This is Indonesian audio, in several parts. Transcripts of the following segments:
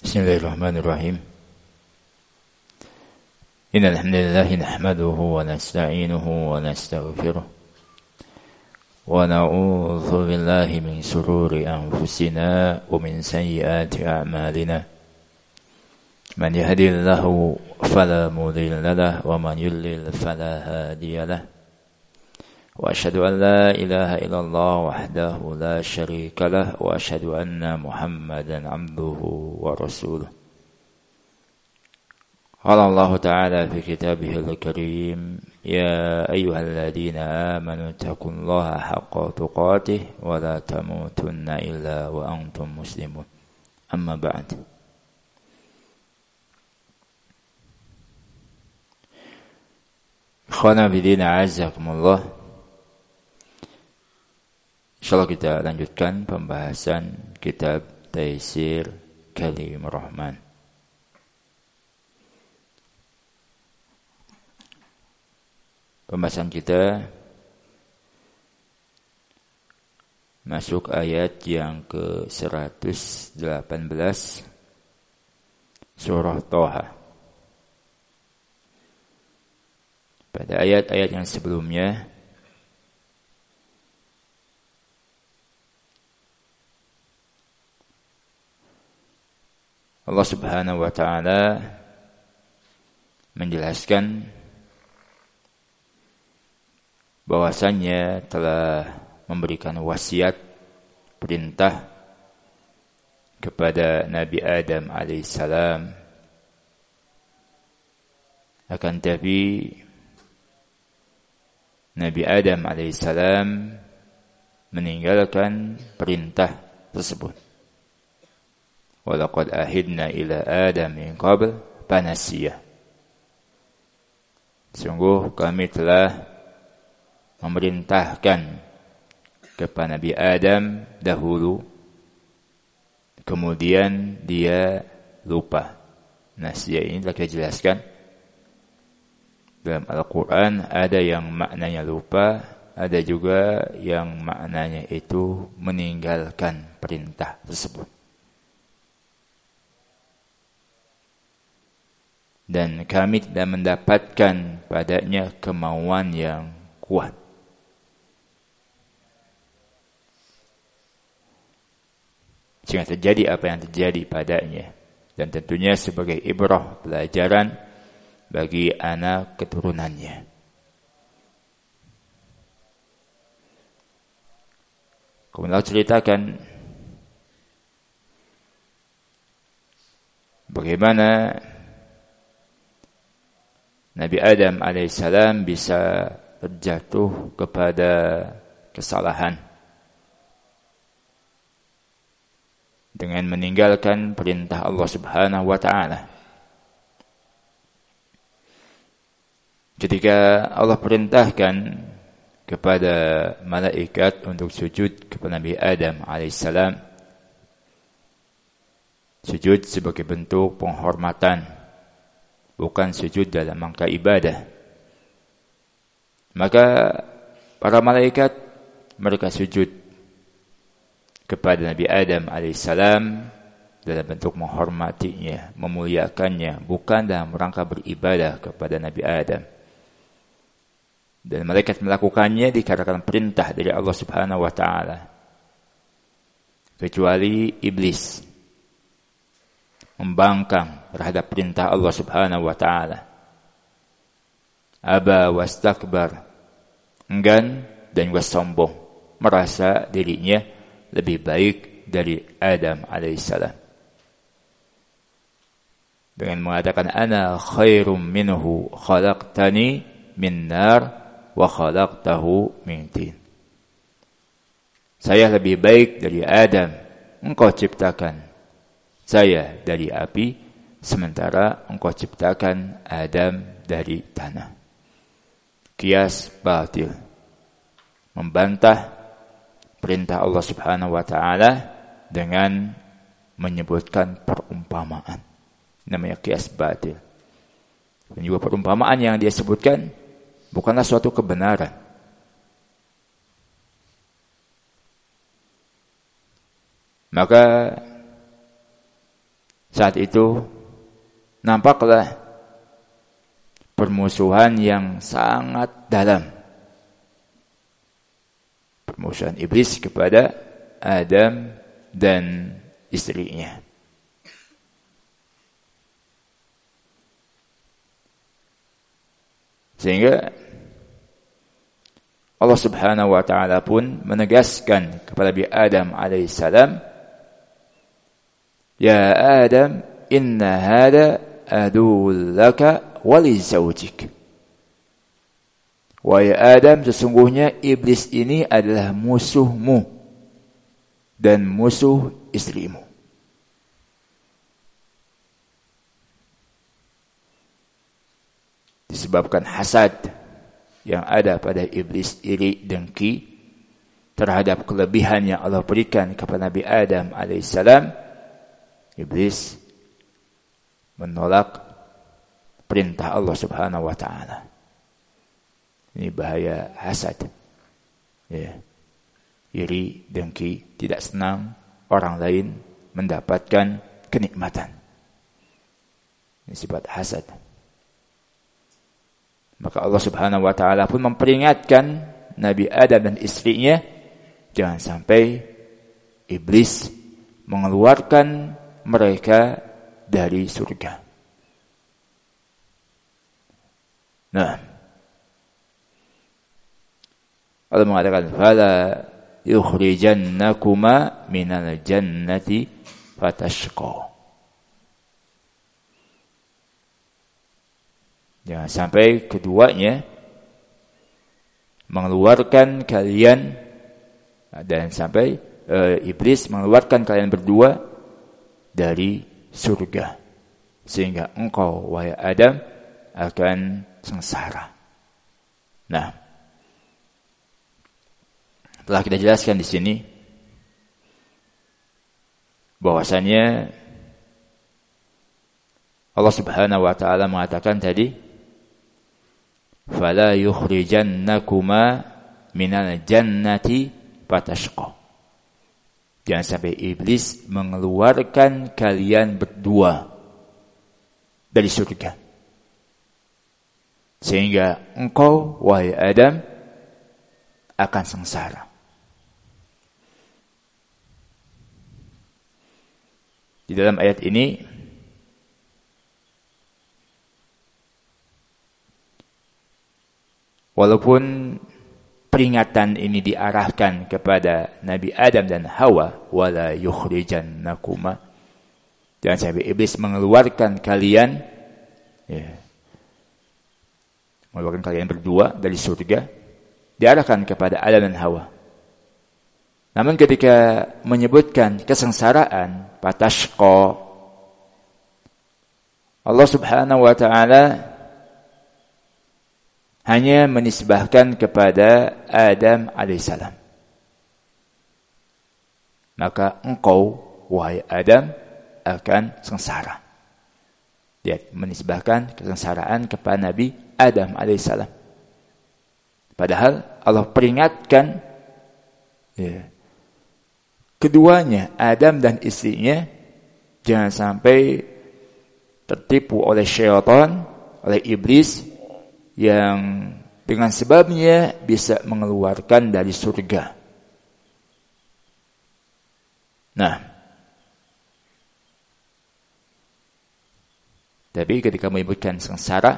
Bismillahirrahmanirrahim. Innal hamdalillah nahmaduhu wa nasta'inuhu wa nastaghfiruh wa na'udzu billahi min shururi anfusina wa min sayyiati a'malina. Man yahdihillahu fala mudilla lahu wa man yudlil fala hadiya lahu. Wa asyhadu an la ilaha illallah wahdahu la syarika lahu wa asyhadu anna Muhammadan 'abduhu wa rasuluh. Qala Allah Ta'ala fi kitabihil karim, ya ayyuhalladzina amanu taqullaha haqqa tuqatih wa la tamutunna illa wa antum muslimun. Amma ba'd. Ikhwana bidina azakumullah. Insyaallah kita lanjutkan pembahasan kitab Taisir Kalimur Rahman. Pembahasan kita masuk ayat yang ke-118 surah Thaha. Pada ayat-ayat yang sebelumnya Allah Subhanahu wa taala menjelaskan bahwasannya telah memberikan wasiat perintah kepada Nabi Adam alaihissalam. Akan tapi Nabi Adam alaihissalam meninggalkan perintah tersebut. Walaqad ahidna ila Adam min qabl fanasiya. Sungguh kami telah memerintahkan kepada Nabi Adam dahulu, kemudian dia lupa. Nasiya ini telah kita jelaskan dalam Al-Quran, ada yang maknanya lupa, ada juga yang maknanya itu meninggalkan perintah tersebut. Dan kami tidak mendapatkan padanya kemauan yang kuat. Sehingga terjadi apa yang terjadi padanya. Dan tentunya sebagai ibrah, pelajaran bagi anak keturunannya. Kemudian Allah ceritakan bagaimana Nabi Adam alaihissalam bisa terjatuh kepada kesalahan dengan meninggalkan perintah Allah Subhanahu wa taala. Ketika Allah perintahkan kepada malaikat untuk sujud kepada Nabi Adam alaihissalam, sujud sebagai bentuk penghormatan, bukan sujud dalam rangka ibadah. Maka para malaikat mereka sujud kepada Nabi Adam alaihissalam dalam bentuk menghormatinya, memuliakannya, bukan dalam rangka beribadah kepada Nabi Adam. Dan malaikat melakukannya dikarenakan perintah dari Allah Subhanahu wa taala. Kecuali iblis membangkang terhadap perintah Allah Subhanahu wa taala. Aba wastakbar, enggan dan sombong, merasa dirinya lebih baik dari Adam alaihissalam. Dengan mengatakan ana khairum minhu khalaqtani min nar wa khalaqtahu min tin. Saya lebih baik dari Adam, engkau ciptakan saya dari api, sementara engkau ciptakan Adam dari tanah. Qiyas batil, membantah perintah Allah Subhanahu wa taala dengan menyebutkan perumpamaan. Namanya qiyas batil. Dan juga perumpamaan yang dia sebutkan bukanlah suatu kebenaran. Maka Saat itu nampaklah permusuhan yang sangat dalam. Permusuhan iblis kepada Adam dan istrinya. Sehingga Allah Subhanahu wa taala pun menegaskan kepada Nabi Adam alaihissalam, "Ya Adam, inna hada aduwwun laka wa li zawjik." Wahai Adam, sesungguhnya iblis ini adalah musuhmu dan musuh istrimu. Disebabkan hasad yang ada pada iblis, iri, dengki terhadap kelebihan yang Allah berikan kepada Nabi Adam alaihissalam, iblis menolak perintah Allah Subhanahu wa taala. Ini bahaya hasad. Ya. Iri, dengki, tidak senang orang lain mendapatkan kenikmatan. Ini sifat hasad. Maka Allah Subhanahu wa taala pun memperingatkan Nabi Adam dan istrinya, jangan sampai iblis mengeluarkan mereka dari surga. Nah, Allah mengatakan, "Fala yukhrijannakuma minal jannati fatashqa." Jangan sampai keduanya mengeluarkan kalian, dan sampai iblis mengeluarkan kalian berdua dari surga, sehingga engkau, wahai Adam, akan sengsara. Nah, telah kita jelaskan di sini bahwasanya Allah Subhanahu wa taala mengatakan tadi, "Fala yukhrijannakuma minal jannati fatashqa." Jangan sampai iblis mengeluarkan kalian berdua dari surga, sehingga engkau, wahai Adam, akan sengsara. Di dalam ayat ini walaupun peringatan ini diarahkan kepada Nabi Adam dan Hawa, wala yukhrijannakuma, jangan sampai iblis mengeluarkan kalian, mengeluarkan kalian berdua dari surga, diarahkan kepada Adam dan Hawa. Namun ketika menyebutkan kesengsaraan, patashqa, Allah Subhanahu wa taala hanya menisbahkan kepada Adam alaihissalam. Maka engkau, wahai Adam, akan sengsara. Dia menisbahkan kesengsaraan kepada Nabi Adam alaihissalam. Padahal Allah peringatkan keduanya, Adam dan istrinya, jangan sampai tertipu oleh syaitan, oleh iblis, yang dengan sebabnya bisa mengeluarkan dari surga. Nah, tapi ketika menyebutkan sengsara,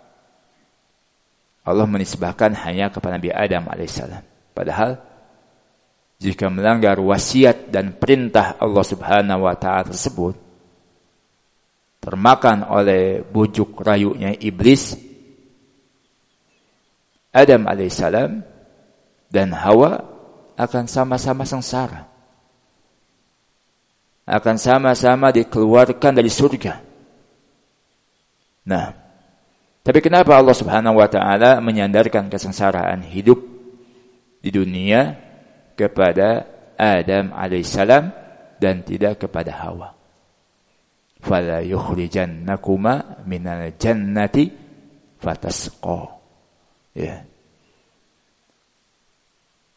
Allah menisbahkan hanya kepada Nabi Adam alaihissalam. Padahal jika melanggar wasiat dan perintah Allah Subhanahu wa taala tersebut, termakan oleh bujuk rayunya iblis, Adam alaihissalam dan Hawa akan sama-sama sengsara, akan sama-sama dikeluarkan dari surga. Nah, tapi kenapa Allah Subhanahu wa taala menyandarkan kesengsaraan hidup di dunia kepada Adam alaihissalam dan tidak kepada Hawa? Fala yukhrijannakuma minal jannati fatasqa. Ya.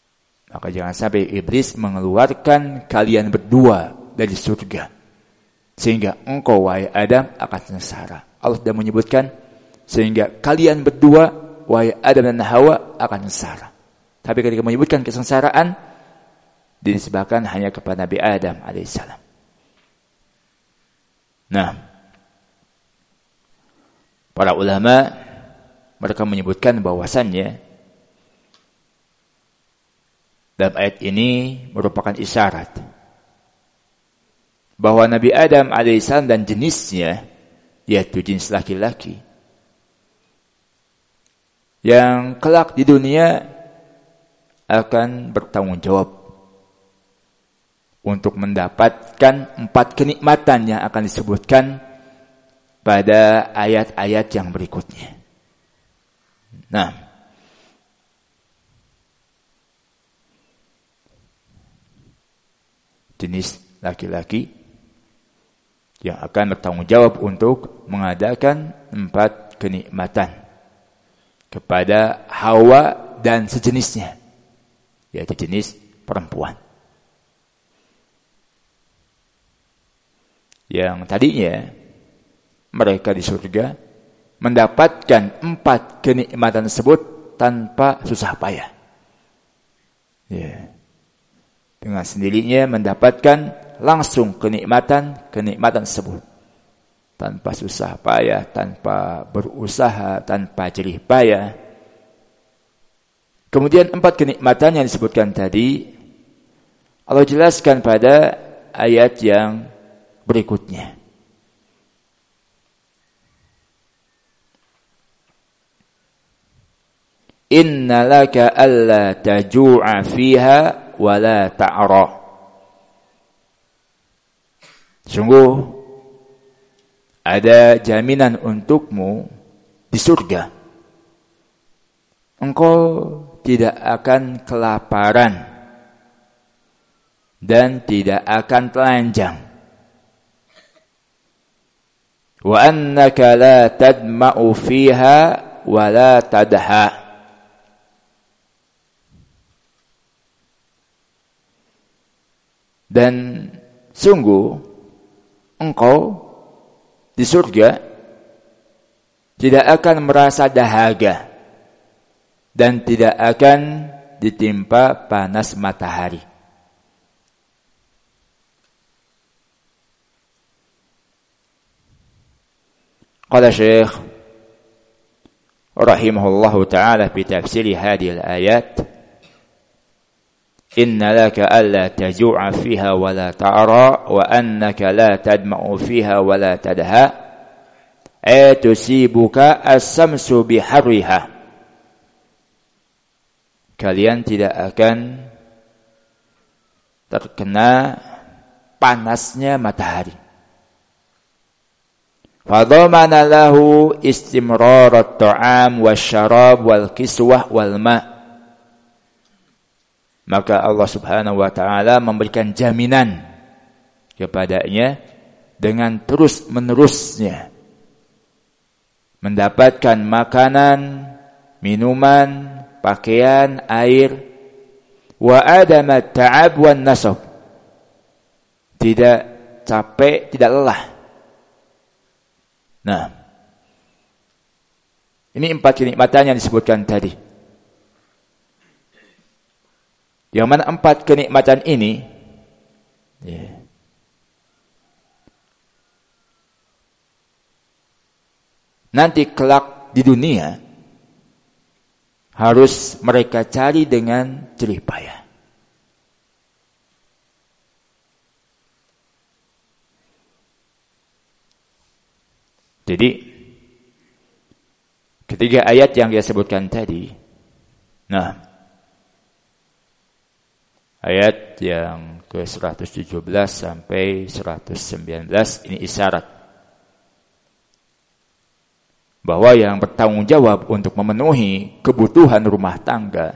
Maka jangan sampai iblis mengeluarkan kalian berdua dari surga, Sehingga engkau wahai Adam akan sengsara. Allah sudah menyebutkan sehingga kalian berdua wahai Adam dan Hawa akan sengsara. Tapi ketika menyebutkan kesengsaraan disebabkan hanya kepada Nabi Adam alaihissalam. Nah, para ulama mereka menyebutkan bahwasannya dalam ayat ini merupakan isyarat bahwa Nabi Adam alaihissalam dan jenisnya, yaitu jenis laki-laki, yang kelak di dunia akan bertanggung jawab untuk mendapatkan 4 kenikmatan yang akan disebutkan pada ayat-ayat yang berikutnya. Nah, jenis laki-laki yang akan bertanggung jawab untuk mengadakan 4 kenikmatan kepada Hawa dan sejenisnya, yaitu jenis perempuan. Yang tadinya mereka di surga mendapatkan 4 kenikmatan tersebut tanpa susah payah. Dengan sendirinya mendapatkan langsung kenikmatan tersebut. Tanpa susah payah, tanpa berusaha, tanpa jerih payah. Kemudian 4 kenikmatan yang disebutkan tadi Allah jelaskan pada ayat yang berikutnya. Inna laka alla taju'a fiha wa la ta'ra. Sungguh ada jaminan untukmu di surga. Engkau tidak akan kelaparan dan tidak akan telanjang. Wa annaka la tadma'u fiha wa la tadha. Dan sungguh engkau di surga tidak akan merasa dahaga dan tidak akan ditimpa panas matahari. Qala Syekh rahimahullahu ta'ala fi tafsir hadhihi al-ayat, inna laka alla taju'a fiha wa la ta'ra wa annaka la tadma'u fiha wa la tadha tusibuka as-samsu biharriha. Kalian tidak akan terkena panasnya matahari. Fadhamana lahu istimrar at-ta'am wasyarab wal kiswah wal ma'. Maka Allah Subhanahu wa taala memberikan jaminan kepadanya dengan terus-menerusnya mendapatkan makanan, minuman, pakaian, air, wa adama ta'ab wan nasab. Tidak capek, tidak lelah. Nah, ini 4 kenikmatan yang disebutkan tadi. Yang mana 4 kenikmatan ini nanti kelak di dunia harus mereka cari dengan jerih payah. Jadi ketiga ayat yang dia sebutkan tadi, nah ayat yang ke-117 sampai 119 ini isyarat bahwa yang bertanggung jawab untuk memenuhi kebutuhan rumah tangga,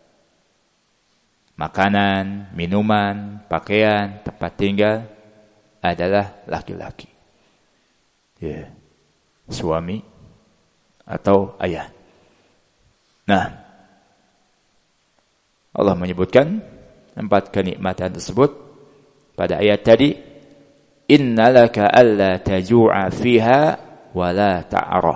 makanan, minuman, pakaian, tempat tinggal adalah laki-laki. Suami atau ayah. Nah, Allah menyebutkan 4 kenikmatan tersebut pada ayat tadi. innalaka alla taju'a fiha wa la ta'ra.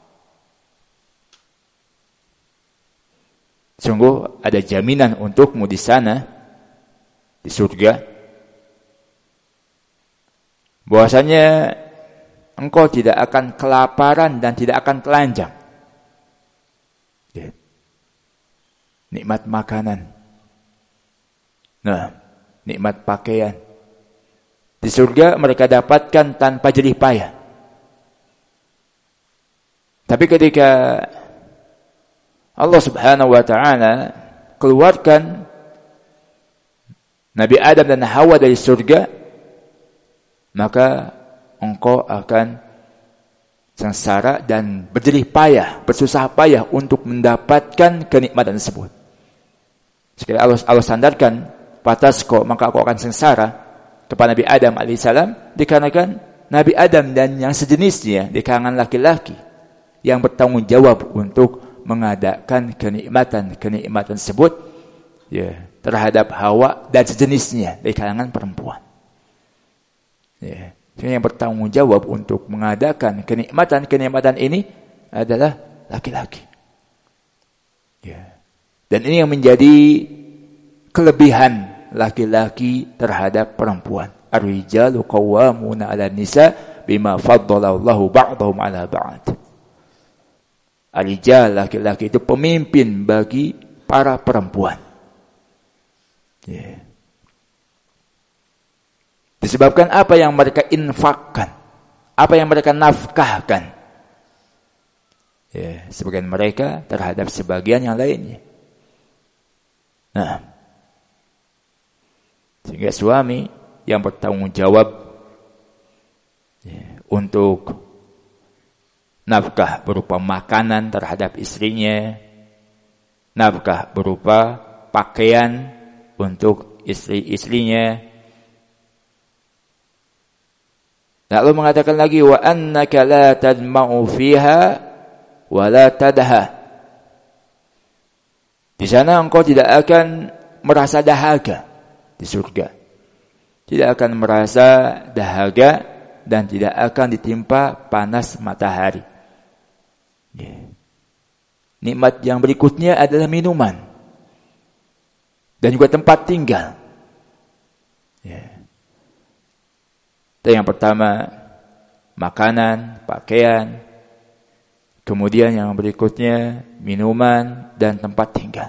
Sungguh ada jaminan untukmu di sana, di surga, bahwasanya engkau tidak akan kelaparan dan tidak akan telanjang. Nikmat makanan, nikmat pakaian di surga mereka dapatkan tanpa jerih payah. Tapi ketika Allah Subhanahu wa ta'ala keluarkan Nabi Adam dan Hawa dari surga, maka engkau akan sengsara dan berjerih payah, bersusah payah untuk mendapatkan kenikmatan tersebut. Sekali Allah sandarkan patasko, maka aku akan sengsara kepada Nabi Adam alaihissalam, dikarenakan Nabi Adam dan yang sejenisnya di kalangan laki-laki yang bertanggung jawab untuk mengadakan kenikmatan tersebut terhadap Hawa dan sejenisnya di kalangan perempuan. Yang bertanggung jawab untuk mengadakan kenikmatan ini adalah laki-laki. Dan ini yang menjadi kelebihan laki-laki terhadap perempuan. Ar-rijalu qawwamuna 'alan nisa bima faddala Allahu ba'dahum 'ala ba'd. Ar-rijal, laki-laki itu pemimpin bagi para perempuan. Disebabkan apa yang mereka infakkan, apa yang mereka nafkahkan. Sebagian mereka terhadap sebagian yang lainnya. Sehingga suami yang bertanggung jawab untuk nafkah berupa makanan terhadap istrinya, nafkah berupa pakaian untuk istri-istrinya. Lalu mengatakan lagi, wa annaka la tadma'u fiha wa la tadha. Di sana engkau tidak akan merasa dahaga di surga. Tidak akan merasa dahaga dan tidak akan ditimpa panas matahari. Nikmat yang berikutnya adalah minuman dan juga tempat tinggal. Yang pertama makanan, pakaian, kemudian yang berikutnya minuman dan tempat tinggal.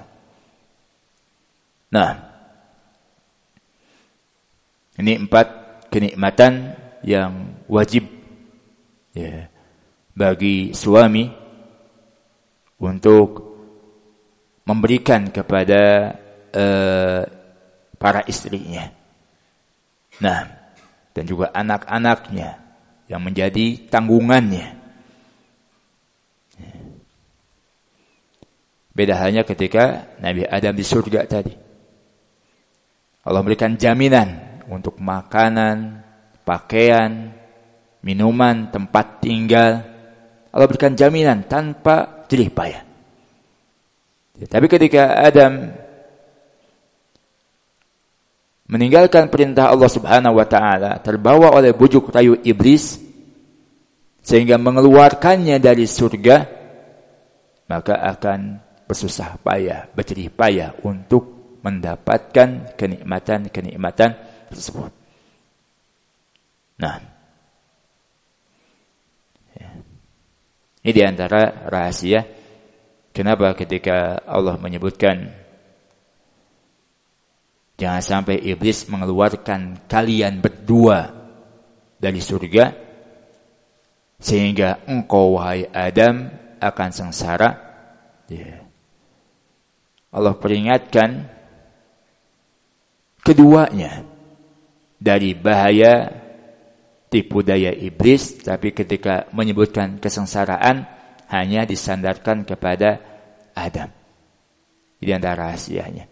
Ini 4 kenikmatan yang wajib bagi suami untuk memberikan kepada para istrinya. Dan juga anak-anaknya yang menjadi tanggungannya. Beda halnya ketika Nabi Adam di surga tadi. Allah memberikan jaminan untuk makanan, pakaian, minuman, tempat tinggal. Allah berikan jaminan tanpa jerih payah. Tapi ketika Adam meninggalkan perintah Allah Subhanahu wa ta'ala, terbawa oleh bujuk rayu iblis sehingga mengeluarkannya dari surga, maka akan bersusah payah, berjerih payah untuk mendapatkan kenikmatan tersebut. Ini di antara rahasia kenapa ketika Allah menyebutkan jangan sampai iblis mengeluarkan kalian berdua dari surga sehingga engkau wahai Adam akan sengsara. Allah peringatkan keduanya dari bahaya tipu daya iblis, tapi ketika menyebutkan kesengsaraan hanya disandarkan kepada Adam. Ini antara rahasianya.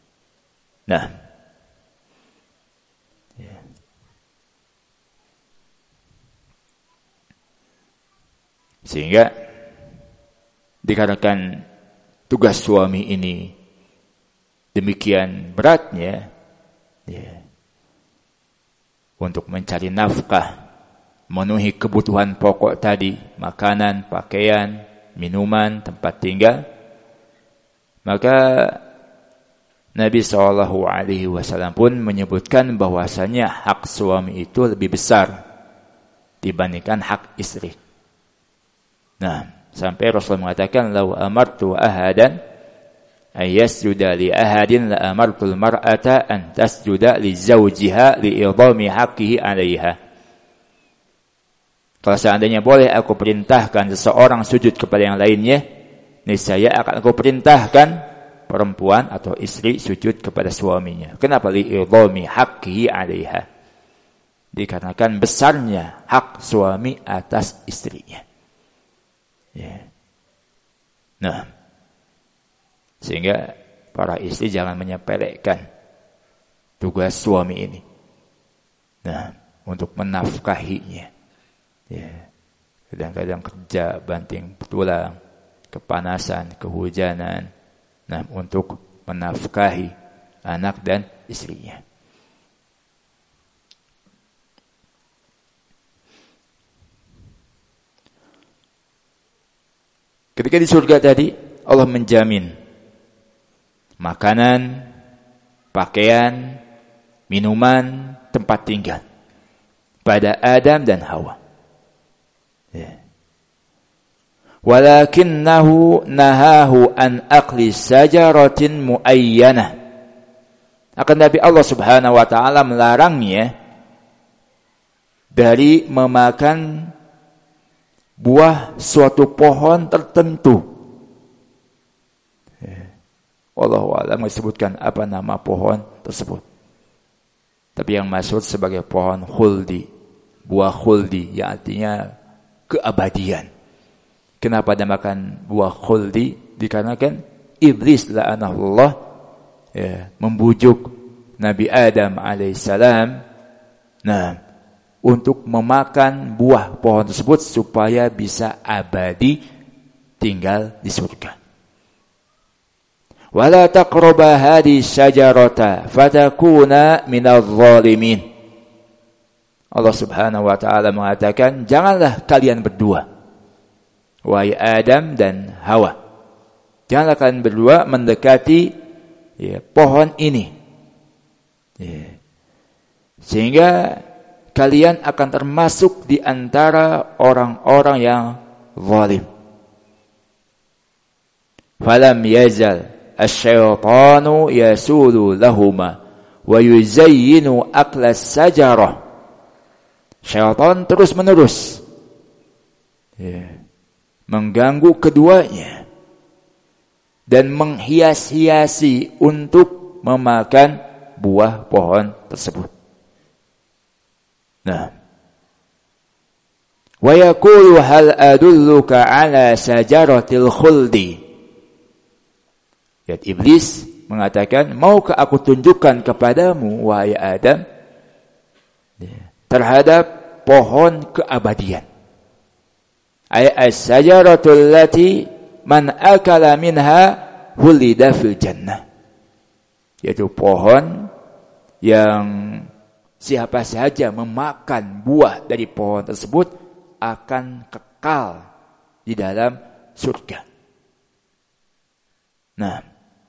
Sehingga dikarenakan tugas suami ini demikian beratnya, untuk mencari nafkah, memenuhi kebutuhan pokok tadi, makanan, pakaian, minuman, tempat tinggal, maka Nabi SAW pun menyebutkan bahwasanya hak suami itu lebih besar dibandingkan hak istri. Nah, sampai Rasul mengatakan, "Lau amartu ahadan ayyasjuda li ahadin la amartul mar'ata an tasjuda li zawjiha li idhami haqqihi 'alayha." Kalau seandainya boleh aku perintahkan seseorang sujud kepada yang lainnya, niscaya akan aku perintahkan perempuan atau istri sujud kepada suaminya. Kenapa? Li idhami haqqihi 'alayha. Dikarenakan besarnya hak suami atas istrinya. Ya. Nah, sehingga para istri jangan menyepelekan tugas suami ini. Nah, untuk menafkahinya. Ya. Kadang-kadang kerja banting tulang, kepanasan, kehujanan. Nah, untuk menafkahi anak dan istrinya. Ketika di surga tadi, Allah menjamin makanan, pakaian, minuman, tempat tinggal pada Adam dan Hawa. Ya. Walakinnahu nahahu an aqli sajaratin muayyanah. Akan tapi Allah Subhanahu wa taala melarangnya dari memakan buah suatu pohon tertentu. Wallahu a'lam disebutkan apa nama pohon tersebut. Tapi yang maksud sebagai pohon khuldi, buah khuldi, yang artinya keabadian. Kenapa dinamakan buah khuldi? Dikarenakan iblis la'anahullah membujuk Nabi Adam alaihissalam, untuk memakan buah pohon tersebut supaya bisa abadi tinggal di surga. Wala taqraba hadhihi syajarata fatakuna minadh dhalimin. Allah Subhanahu wa taala mengatakan, janganlah kalian berdua, wahai Adam dan Hawa, janganlah kalian berdua mendekati pohon ini, sehingga kalian akan termasuk di antara orang-orang yang zalim. Falam yazal asy-syaitanu yasulu lahuma wa yuzayyinu aklas sajarah. Syaitan terus-menerus mengganggu keduanya dan menghias-hiasi untuk memakan buah pohon tersebut. Nah, wa yaqulu hal adulluka ala sajaratil khuldi. Ya, iblis mengatakan, maukah aku tunjukkan kepadamu wahai Adam terhadap pohon keabadian. Ay as-sajaratul lati man akala minha hulida fil jannah. Yaitu pohon yang siapa saja memakan buah dari pohon tersebut akan kekal di dalam surga. Nah,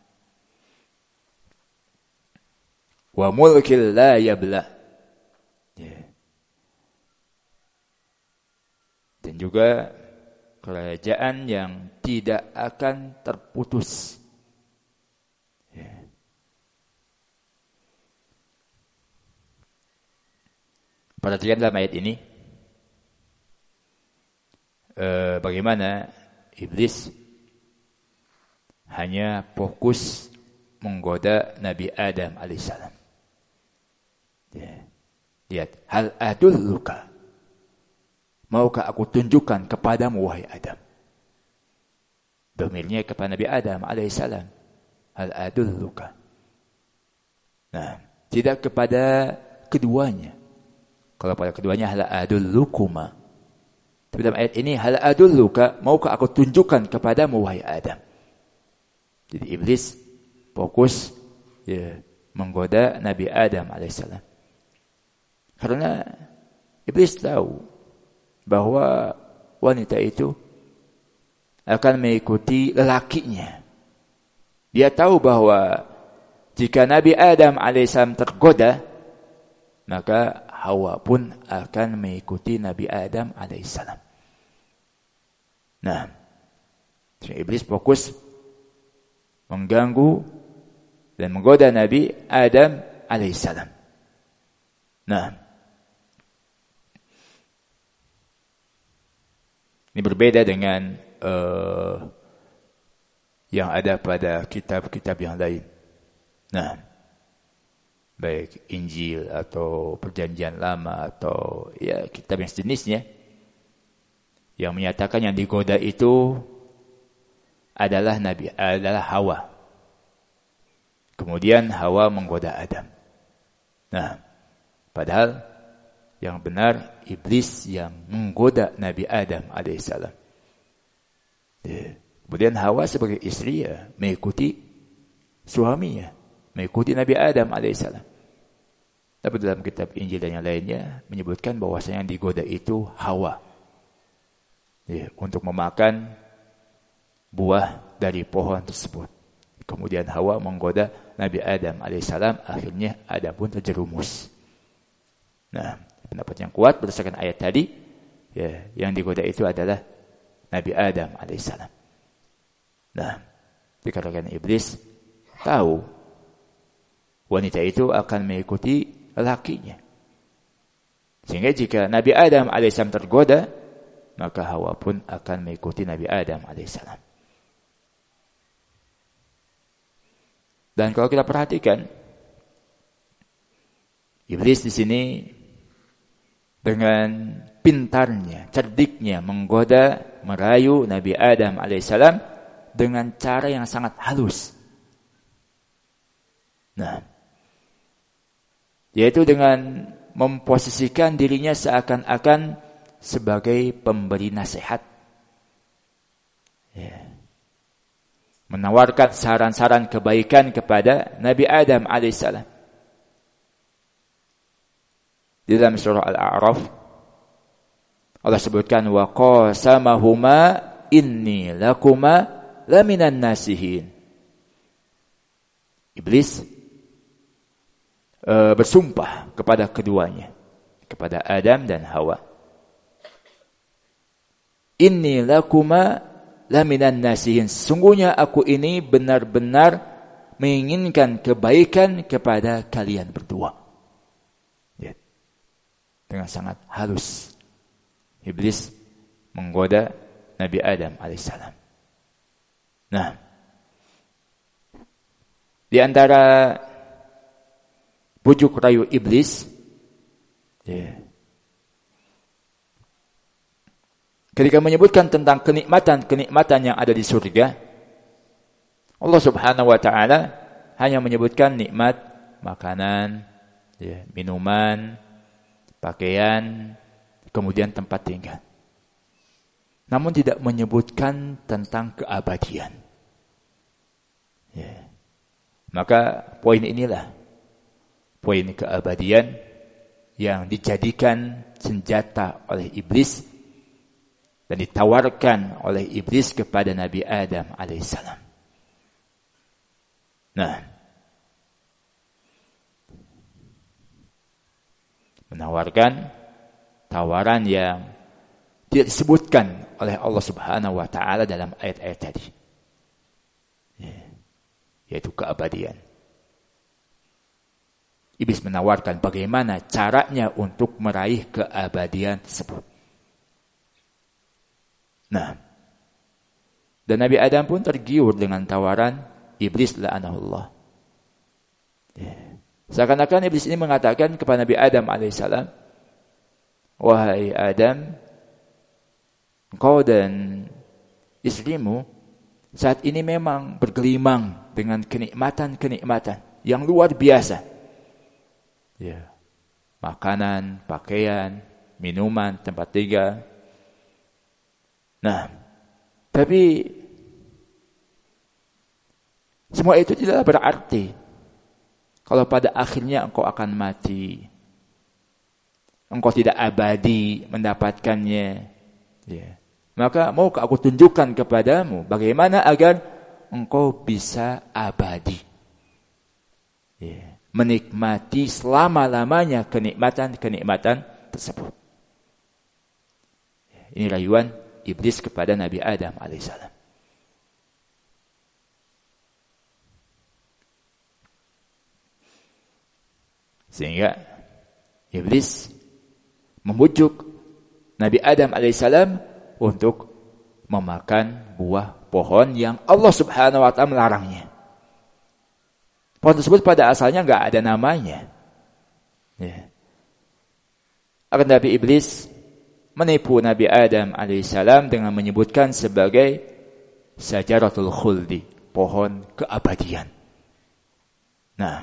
wa mulkil la yabla. Dan juga kerajaan yang tidak akan terputus. Perhatikan dalam ayat ini bagaimana iblis hanya fokus menggoda Nabi Adam alaihissalam. Lihat, hal adulluka, maukah aku tunjukkan kepadamu wahai Adam? Domirnya kepada Nabi Adam alaihissalam. Hal adulluka. Nah, tidak kepada keduanya. Kalau pada keduanya hal adullukuma. Tapi dalam ayat ini hal adulluka, maukah aku tunjukkan kepadamu wahai Adam? Jadi iblis fokus menggoda Nabi Adam alaihissalam. Karena iblis tahu bahwa wanita itu akan mengikuti lelakinya. Dia tahu bahwa jika Nabi Adam alaihissalam tergoda, maka Hawa pun akan mengikuti Nabi Adam alaihissalam. Nah, iblis fokus mengganggu dan menggoda Nabi Adam alaihissalam. Nah, ini berbeda dengan yang ada pada kitab-kitab yang lain. Nah, baik Injil atau Perjanjian Lama atau ya kitab yang sejenisnya, yang menyatakan yang digoda itu adalah Hawa. Kemudian Hawa menggoda Adam. Nah, padahal yang benar iblis yang menggoda Nabi Adam alaihissalam. Kemudian Hawa sebagai istri ya mengikuti suaminya, mengikuti Nabi Adam alaihissalam. Tapi dalam kitab Injil dan yang lainnya menyebutkan bahwasanya yang digoda itu Hawa, untuk memakan buah dari pohon tersebut. Kemudian Hawa menggoda Nabi Adam alaihissalam, akhirnya Adam pun terjerumus. Nah, pendapat yang kuat berdasarkan ayat tadi, ya, yang digoda itu adalah Nabi Adam alaihissalam. Nah, dikarenakan iblis tahu wanita itu akan mengikuti lelakinya, sehingga jika Nabi Adam alaihissalam tergoda, maka Hawa pun akan mengikuti Nabi Adam alaihissalam. Dan kalau kita perhatikan, iblis di sini dengan pintarnya, cerdiknya menggoda, merayu Nabi Adam alaihissalam dengan cara yang sangat halus. Nah, yaitu dengan memposisikan dirinya seakan-akan sebagai pemberi nasihat. Menawarkan saran-saran kebaikan kepada Nabi Adam alaihissalam. Di dalam surah Al-A'raf Allah sebutkan wa qasamahuma inni lakuma laminan nasihin. Iblis bersumpah kepada keduanya, kepada Adam dan Hawa. Inni lakuma laminan nasihin. Sungguhnya aku ini benar-benar menginginkan kebaikan kepada kalian berdua. Ya. Dengan sangat halus iblis menggoda Nabi Adam alaihissalam. Nah, di antara bujuk rayu iblis, ketika menyebutkan tentang kenikmatan-kenikmatan yang ada di surga, Allah Subhanahu wa taala hanya menyebutkan nikmat makanan, minuman, pakaian, kemudian tempat tinggal. Namun tidak menyebutkan tentang keabadian. Maka poin inilah poin keabadian yang dijadikan senjata oleh iblis dan ditawarkan oleh iblis kepada Nabi Adam alaihissalam. Nah, menawarkan tawaran yang tidak disebutkan oleh Allah Subhanahu wa taala dalam ayat-ayat tadi, yaitu keabadian. Iblis menawarkan bagaimana caranya untuk meraih keabadian tersebut. Nah, dan Nabi Adam pun tergiur dengan tawaran iblis la'anahullah. Seakan-akan iblis ini mengatakan kepada Nabi Adam alaihissalam, wahai Adam, engkau dan istrimu saat ini memang bergelimang dengan kenikmatan-kenikmatan yang luar biasa. Makanan, pakaian, minuman, tempat tinggal. Nah, tapi semua itu tidak berarti kalau pada akhirnya engkau akan mati. engkau tidak abadi mendapatkannya. Ya. Maka maukah aku tunjukkan kepadamu bagaimana agar engkau bisa abadi. Ya. Menikmati selama-lamanya kenikmatan-kenikmatan tersebut. Ya. Ini rayuan iblis kepada Nabi Adam alaihissalam. Sehingga iblis membujuk Nabi Adam alaihissalam untuk memakan buah pohon yang Allah Subhanahu wa taala melarangnya. Pohon tersebut pada asalnya enggak ada namanya. Ya. Akan tetapi iblis menipu Nabi Adam alaihissalam dengan menyebutkan sebagai syajaratul khuldi, pohon keabadian. Nah,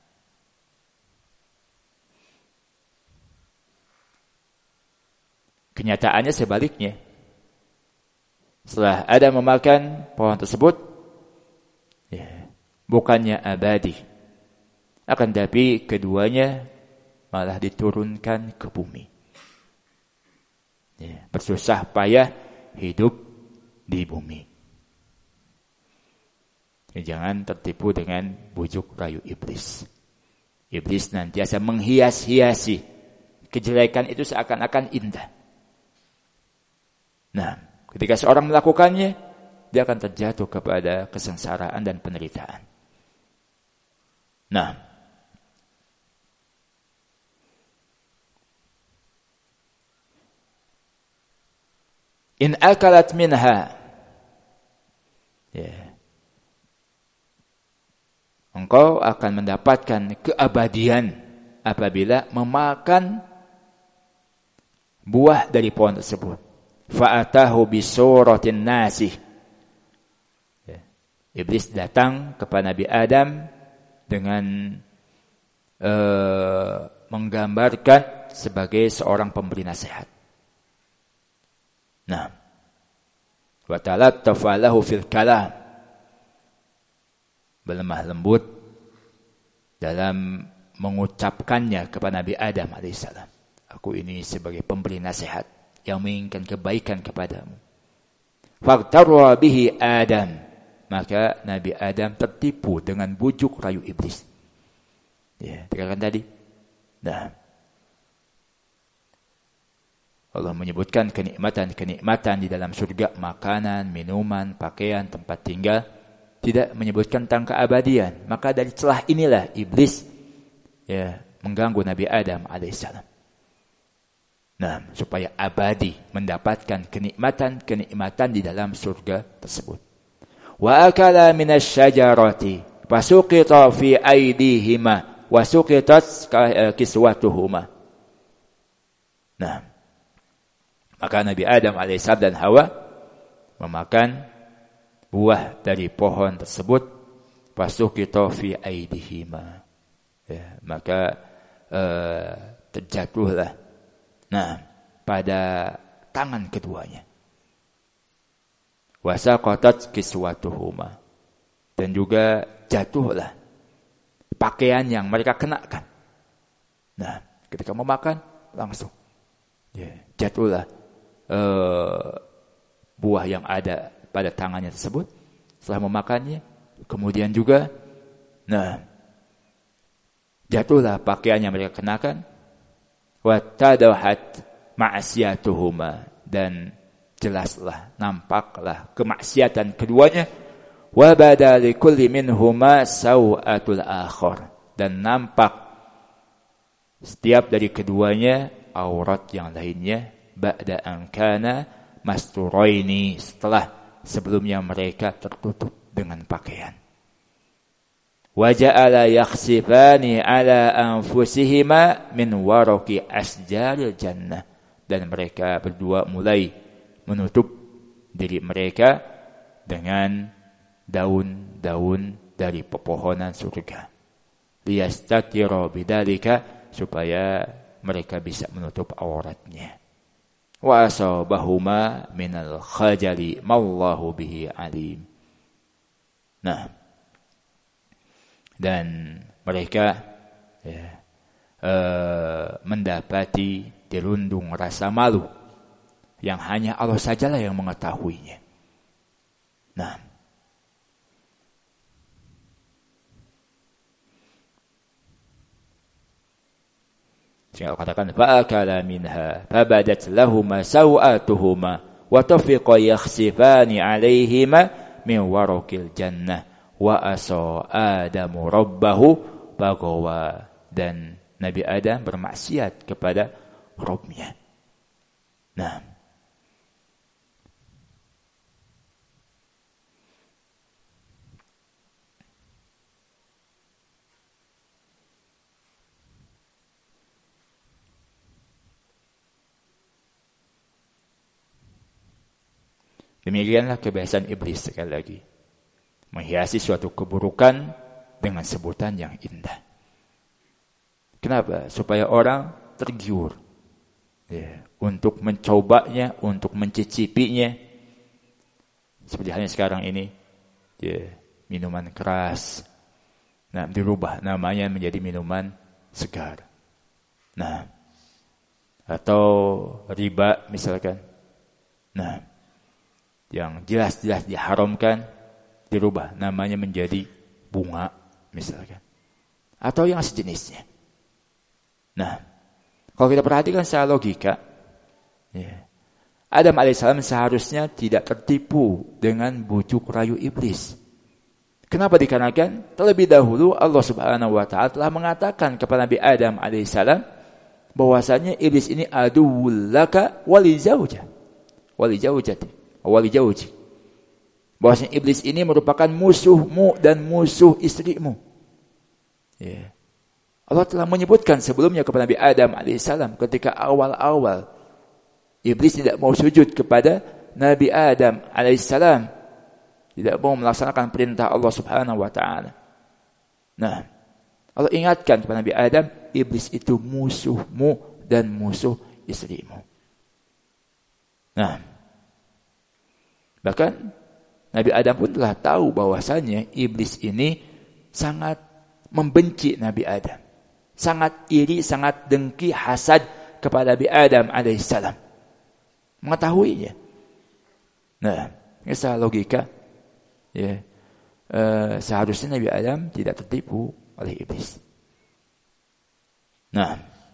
kenyataannya sebaliknya. Setelah Adam memakan pohon tersebut, ya, bukannya abadi, akan tapi keduanya malah diturunkan ke bumi. Ya, bersusah payah hidup di bumi. Ya, jangan tertipu dengan bujuk rayu iblis. Iblis nantiasa menghias-hiasi kejelekan itu seakan-akan indah. Nah, ketika seorang melakukannya, dia akan terjatuh kepada kesengsaraan dan penderitaan. Nah, in akalat minha, ya, engkau akan mendapatkan keabadian apabila memakan buah dari pohon tersebut. Fa'atahu bisuratin nasih. Ya. Iblis datang kepada Nabi Adam dengan menggambarkan sebagai seorang pemberi nasihat. Nah, wa talattafa lahu fil kalam. Berlemah lembut dalam mengucapkannya kepada Nabi Adam alaihissalam. Aku ini sebagai pemberi nasihat yang menginginkan kebaikan kepadamu. Faqtarra bihi Adam. Maka Nabi Adam tertipu dengan bujuk rayu iblis. Ya, dikatakan tadi. Nah, Allah menyebutkan kenikmatan-kenikmatan di dalam surga, makanan, minuman, pakaian, tempat tinggal, tidak menyebutkan tentang keabadian. Maka dari celah inilah iblis ya mengganggu Nabi Adam alaihissalam. Nah, supaya abadi mendapatkan kenikmatan-kenikmatan di dalam surga tersebut. Wa akala minasyajarati fasuqita fi aydihima wa suqitat kiswatuhuma. Nah, maka Nabi Adam alaihissalam dan Hawa memakan buah dari pohon tersebut, fasuqita fi aydihima. Ya, maka terjatuhlah pada tangan keduanya. Wasaqatat kiswatuhuma. Dan juga jatuhlah pakaian yang mereka kenakan. Nah, ketika memakan langsung jatuhlah buah yang ada pada tangannya tersebut setelah memakannya. Kemudian juga jatuhlah pakaian yang mereka kenakan. Wattadahat ma'asiyatuhuma, dan jelaslah, nampaklah kemaksiatan keduanya. Wa bada likulli minhuma sawatul akhar, dan nampak setiap dari keduanya aurat yang lainnya. Ba'da an kana masturaini, setelah sebelumnya mereka tertutup dengan pakaian. Wa ja'ala yakhsifani ala anfusihima min waraqi asjaril jannah, dan mereka berdua mulai menutup diri mereka dengan daun-daun dari pepohonan surga. Liyastatira bidzalika, supaya mereka bisa menutup auratnya. Wa asabahuma minal khajali mallahu bihi alim. Nah, dan mereka mendapati dirundung rasa malu yang hanya Allah sajalah yang mengetahuinya. Nah, sehingga Allah katakan fa'akala minha fabadat lahuma sawatuhuma wa tafiqa yakhsifani 'alaihima min waraqil jannah wa asa adamu rabbahu faghawa, dan Nabi Adam bermaksiat kepada Rabb-Nya. Nah, demikianlah kebiasaan iblis, sekali lagi menghiasi suatu keburukan dengan sebutan yang indah. Kenapa? Supaya orang tergiur untuk mencobanya, untuk mencicipinya. Seperti halnya sekarang ini minuman keras, nah dirubah namanya menjadi minuman segar. Nah, atau riba misalkan, nah yang jelas-jelas diharamkan dirubah namanya menjadi bunga misalkan, atau yang sejenisnya. Nah, kalau kita perhatikan secara logika, Adam alaihissalam seharusnya tidak tertipu dengan bujuk rayu iblis. Kenapa? Dikarenakan terlebih dahulu Allah Subhanahu wa taala telah mengatakan kepada Nabi Adam alaihissalam bahwasanya iblis ini aduwwul laka wali zaujati. Bahwasanya iblis ini merupakan musuhmu dan musuh istrimu. Allah telah menyebutkan sebelumnya kepada Nabi Adam alaihissalam ketika awal-awal iblis tidak mau sujud kepada Nabi Adam alaihissalam, tidak mau melaksanakan perintah Allah Subhanahu wa taala. Nah, Allah ingatkan kepada Nabi Adam, iblis itu musuhmu dan musuh istrimu. Nah, bahkan Nabi Adam pun telah tahu bahwasanya iblis ini sangat membenci Nabi Adam, sangat iri, sangat dengki, hasad kepada Nabi Adam alaihissalam. Mengetahuinya. Nah, secara logika, seharusnya Nabi Adam tidak tertipu oleh iblis. Nah,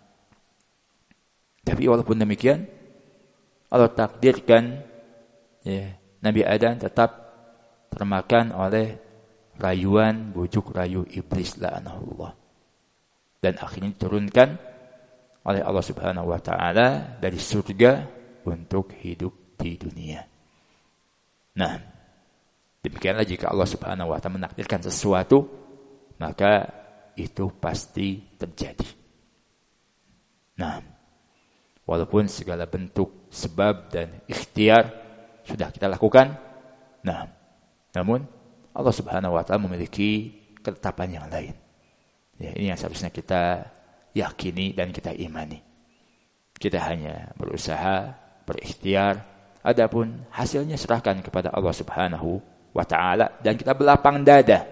tapi walaupun demikian, Allah takdirkan Nabi Adam tetap termakan oleh rayuan, bujuk rayu iblis la'anahullah, dan akhirnya diturunkan oleh Allah Subhanahu wa taala dari surga untuk hidup di dunia. Nah, demikianlah jika Allah Subhanahu wa taala menakdirkan sesuatu, maka itu pasti terjadi. Nah, walaupun segala bentuk sebab dan ikhtiar sudah kita lakukan, nah, namun Allah Subhanahu wa taala memiliki ketetapan yang lain. Ini yang seharusnya kita yakini dan kita imani. Kita hanya berusaha, berikhtiar, adapun hasilnya serahkan kepada Allah Subhanahu wa taala, dan kita berlapang dada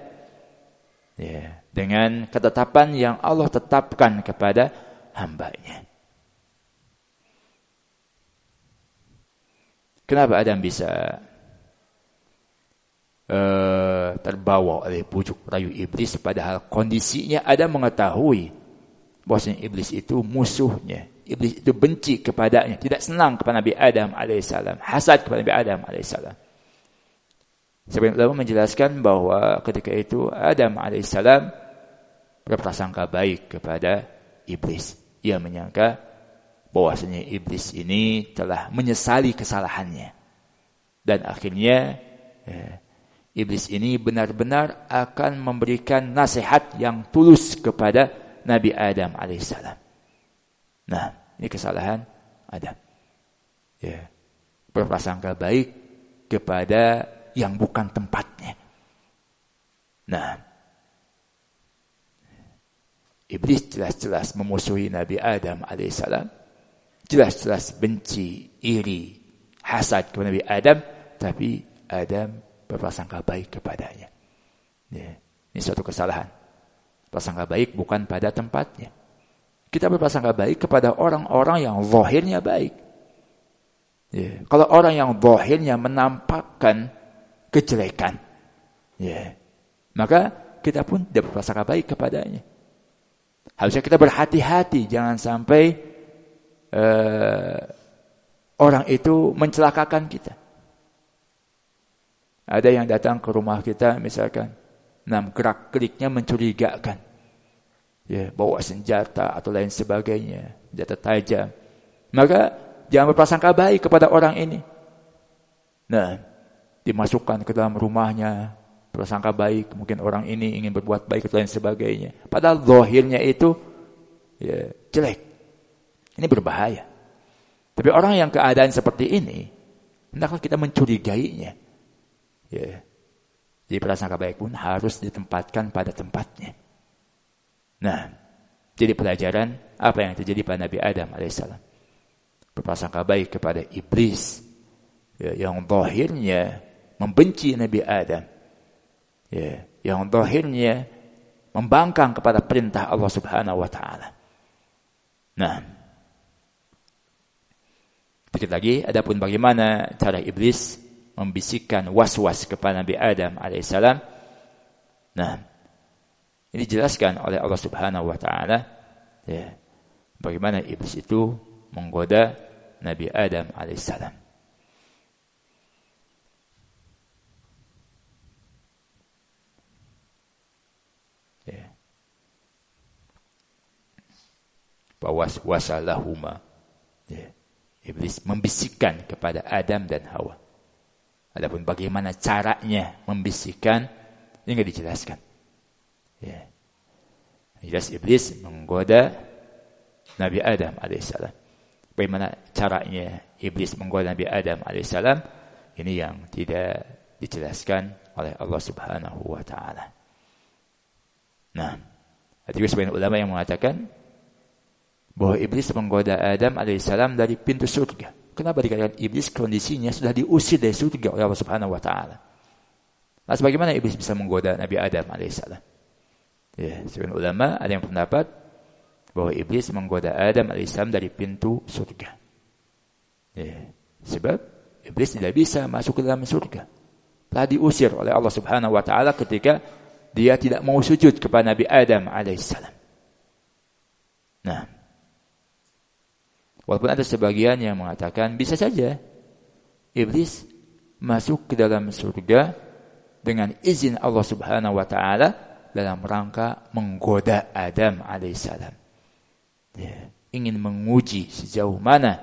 dengan ketetapan yang Allah tetapkan kepada hambanya. Kenapa Adam bisa terbawa oleh bujuk rayu iblis, padahal kondisinya Adam mengetahui bahwasanya iblis itu musuhnya, iblis itu benci kepadanya, tidak senang kepada Nabi Adam alaihissalam, hasad kepada Nabi Adam alaihissalam. Sebagian ulama menjelaskan bahwa ketika itu Adam alaihissalam berprasangka baik kepada iblis. Ia menyangka bahwasanya iblis ini telah menyesali kesalahannya, dan akhirnya iblis ini benar-benar akan memberikan nasihat yang tulus kepada Nabi Adam alaihissalam. Nah, ini kesalahan Adam. Berprasangka baik kepada yang bukan tempatnya. Nah, iblis jelas-jelas memusuhi Nabi Adam alaihissalam, jelas-jelas benci, iri, hasad kepada Nabi Adam, tapi Adam berprasangka baik kepadanya. Ini suatu kesalahan. Prasangka baik bukan pada tempatnya. Kita berprasangka baik kepada orang-orang yang zahirnya baik. Ya. Kalau orang yang zahirnya menampakkan kejelekan, ya, maka kita pun tidak berprasangka baik kepadanya. Harusnya kita berhati-hati, jangan sampai orang itu mencelakakan kita. Ada yang datang ke rumah kita misalkan, gerak-geriknya mencurigakan, ya, bawa senjata atau lain sebagainya, senjata tajam. Maka jangan berprasangka baik kepada orang ini. Nah, dimasukkan ke dalam rumahnya, prasangka baik, mungkin orang ini ingin berbuat baik atau lain sebagainya. Padahal zahirnya itu ya, jelek. Ini berbahaya. Tapi orang yang keadaan seperti ini, hendaklah kita mencurigainya. Ya. Jadi prasangka baik pun harus ditempatkan pada tempatnya. Nah, jadi pelajaran apa yang terjadi pada Nabi Adam alaihissalam. Berprasangka baik kepada iblis, ya, yang zahirnya membenci Nabi Adam, ya, yang zahirnya membangkang kepada perintah Allah Subhanahu wa taala. Nah, sedikit lagi, adapun bagaimana cara iblis membisikkan was-was kepada Nabi Adam alaihissalam. Nah, ini dijelaskan oleh Allah Subhanahu wa taala, ya, bagaimana iblis itu menggoda Nabi Adam alaihissalam. Ya. Waswasallahuma. Ya. Iblis membisikkan kepada Adam dan Hawa. Adapun bagaimana caranya membisikkan, ini enggak dijelaskan. Ya. Jelas iblis menggoda Nabi Adam alaihissalam. Bagaimana caranya iblis menggoda Nabi Adam alaihissalam, ini yang tidak dijelaskan oleh Allah Subhanahu wa taala. Nah, ada juga sebagian ulama yang mengatakan bahwa iblis menggoda Adam alaihissalam dari pintu surga. Kenapa dikatakan iblis kondisinya sudah diusir dari surga oleh Allah Subhanahu wa taala? Lalu bagaimana iblis bisa menggoda Nabi Adam alaihissalam? Ya, sebagian ulama ada yang pendapat bahwa iblis menggoda Adam alaihissalam dari pintu surga. Ya, sebab iblis tidak bisa masuk ke dalam surga. Telah diusir oleh Allah Subhanahu wa taala ketika dia tidak mau sujud kepada Nabi Adam alaihissalam. Nah, walaupun ada sebagian yang mengatakan bisa saja iblis masuk ke dalam surga dengan izin Allah Subhanahu wa taala dalam rangka menggoda Adam alaihissalam. Ya, ingin menguji sejauh mana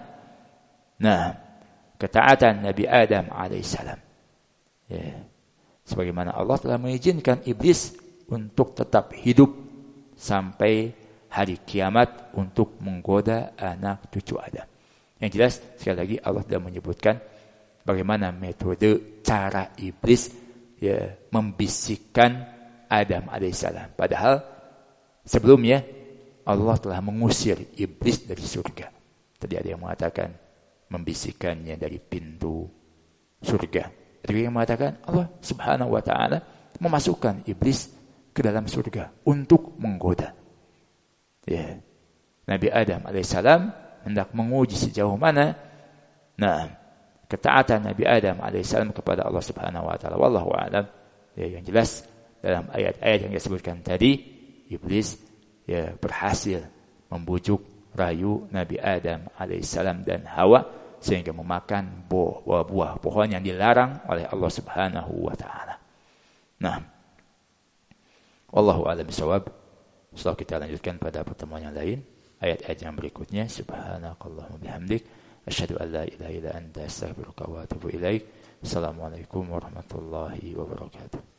ketaatan Nabi Adam alaihissalam. Ya, sebagaimana Allah telah mengizinkan iblis untuk tetap hidup sampai hari kiamat untuk menggoda anak cucu Adam. Yang jelas sekali lagi Allah telah menyebutkan bagaimana metode cara iblis, ya, membisikkan Adam alaihissalam. Padahal sebelumnya Allah telah mengusir iblis dari surga. Tadi ada yang mengatakan membisikkannya dari pintu surga. Ada yang mengatakan Allah Subhanahu wa taala memasukkan iblis ke dalam surga untuk menggoda. Ya. Nabi Adam alaihissalam hendak menguji sejauh mana ketaatan Nabi Adam alaihissalam kepada Allah Subhanahu wa taala. Wallahu a'lam. Ya, yang jelas dalam ayat-ayat yang disebutkan tadi, iblis, ya, berhasil membujuk rayu Nabi Adam alaihissalam dan Hawa sehingga memakan buah pohon yang dilarang oleh Allah Subhanahu wa taala. Nah, wallahu a'lam bishawab. Setelah kita lanjutkan pada pertemuan yang lain, ayat-ayat yang berikutnya. Subhanakallahumma bihamdik, asyhadu an la ilaha illa anta, astaghfiruka wa atubu ilaik. Assalamualaikum warahmatullahi wabarakatuh.